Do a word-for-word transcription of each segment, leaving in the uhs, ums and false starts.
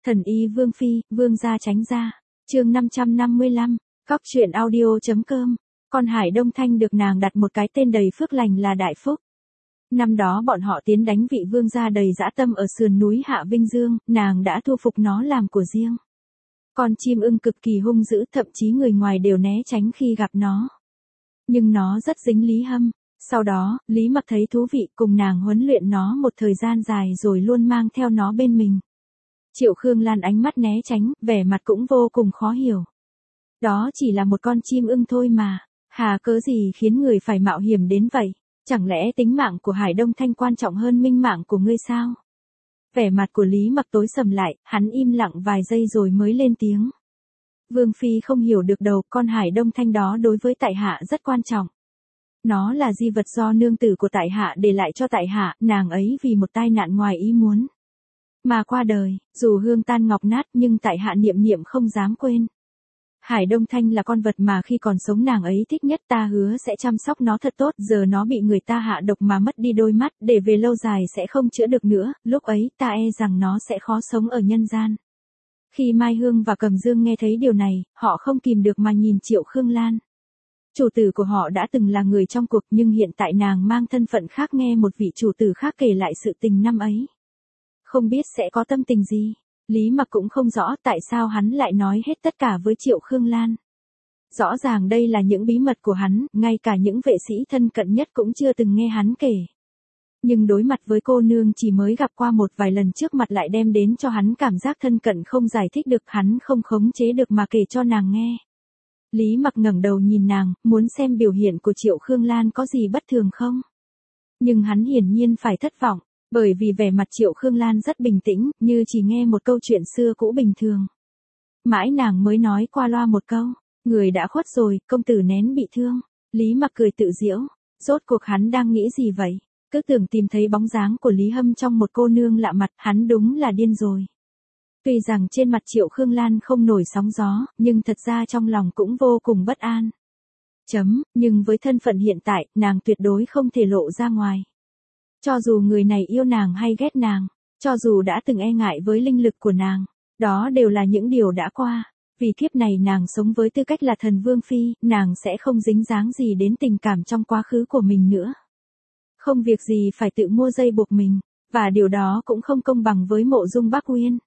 Thần y Vương Phi, Vương gia tránh ra. Chương năm trăm năm mươi lăm, Cóc truyện audio.com. Con Hải Đông Thanh được nàng đặt một cái tên đầy phước lành là Đại Phúc. Năm đó bọn họ tiến đánh vị vương gia đầy dã tâm ở sườn núi Hạ Vinh Dương, nàng đã thu phục nó làm của riêng. Con chim ưng cực kỳ hung dữ, thậm chí người ngoài đều né tránh khi gặp nó. Nhưng nó rất dính Lý Hâm. Sau đó, Lý Mặc thấy thú vị cùng nàng huấn luyện nó một thời gian dài rồi luôn mang theo nó bên mình. Triệu Khương Lan ánh mắt né tránh, vẻ mặt cũng vô cùng khó hiểu. Đó chỉ là một con chim ưng thôi mà, hà cớ gì khiến người phải mạo hiểm đến vậy? Chẳng lẽ tính mạng của Hải Đông Thanh quan trọng hơn minh mạng của ngươi sao? Vẻ mặt của Lý Mặc tối sầm lại, hắn im lặng vài giây rồi mới lên tiếng. Vương Phi không hiểu được đâu, con Hải Đông Thanh đó đối với tại hạ rất quan trọng. Nó là di vật do nương tử của tại hạ để lại cho tại hạ, nàng ấy vì một tai nạn ngoài ý muốn mà qua đời, dù hương tan ngọc nát nhưng tại hạ niệm niệm không dám quên. Hải Đông Thanh là con vật mà khi còn sống nàng ấy thích nhất, ta hứa sẽ chăm sóc nó thật tốt, giờ nó bị người ta hạ độc mà mất đi đôi mắt, để về lâu dài sẽ không chữa được nữa, lúc ấy ta e rằng nó sẽ khó sống ở nhân gian. Khi Mai Hương và Cầm Dương nghe thấy điều này, họ không kìm được mà nhìn Triệu Khương Lan. Chủ tử của họ đã từng là người trong cuộc nhưng hiện tại nàng mang thân phận khác, nghe một vị chủ tử khác kể lại sự tình năm ấy. Không biết sẽ có tâm tình gì. Lý Mặc cũng không rõ tại sao hắn lại nói hết tất cả với Triệu Khương Lan. Rõ ràng đây là những bí mật của hắn, ngay cả những vệ sĩ thân cận nhất cũng chưa từng nghe hắn kể. Nhưng đối mặt với cô nương chỉ mới gặp qua một vài lần trước mặt lại đem đến cho hắn cảm giác thân cận không giải thích được, hắn không khống chế được mà kể cho nàng nghe. Lý Mặc ngẩng đầu nhìn nàng, muốn xem biểu hiện của Triệu Khương Lan có gì bất thường không. Nhưng hắn hiển nhiên phải thất vọng. Bởi vì vẻ mặt Triệu Khương Lan rất bình tĩnh, như chỉ nghe một câu chuyện xưa cũ bình thường. Mãi nàng mới nói qua loa một câu, người đã khuất rồi, công tử nén bị thương. Lý Mặc cười tự giễu, rốt cuộc hắn đang nghĩ gì vậy? Cứ tưởng tìm thấy bóng dáng của Lý Hâm trong một cô nương lạ mặt, hắn đúng là điên rồi. Tuy rằng trên mặt Triệu Khương Lan không nổi sóng gió, nhưng thật ra trong lòng cũng vô cùng bất an. Chấm, nhưng với thân phận hiện tại, nàng tuyệt đối không thể lộ ra ngoài. Cho dù người này yêu nàng hay ghét nàng, cho dù đã từng e ngại với linh lực của nàng, đó đều là những điều đã qua. Vì kiếp này nàng sống với tư cách là thần Vương Phi, nàng sẽ không dính dáng gì đến tình cảm trong quá khứ của mình nữa. Không việc gì phải tự mua dây buộc mình, và điều đó cũng không công bằng với Mộ Dung Bắc Uyên.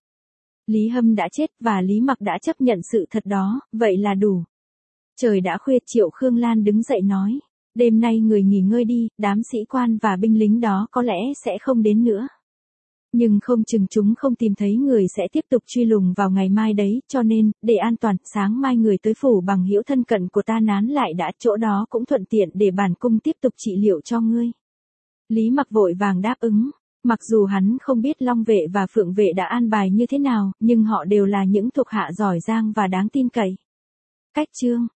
Lý Hâm đã chết và Lý Mặc đã chấp nhận sự thật đó, vậy là đủ. Trời đã khuya, Triệu Khương Lan đứng dậy nói. Đêm nay người nghỉ ngơi đi, đám sĩ quan và binh lính đó có lẽ sẽ không đến nữa. Nhưng không chừng chúng không tìm thấy người sẽ tiếp tục truy lùng vào ngày mai đấy, cho nên, để an toàn, sáng mai người tới phủ bằng hữu thân cận của ta nán lại đã, chỗ đó cũng thuận tiện để bản cung tiếp tục trị liệu cho ngươi. Lý Mặc vội vàng đáp ứng, mặc dù hắn không biết Long vệ và Phượng vệ đã an bài như thế nào, nhưng họ đều là những thuộc hạ giỏi giang và đáng tin cậy. Cách chương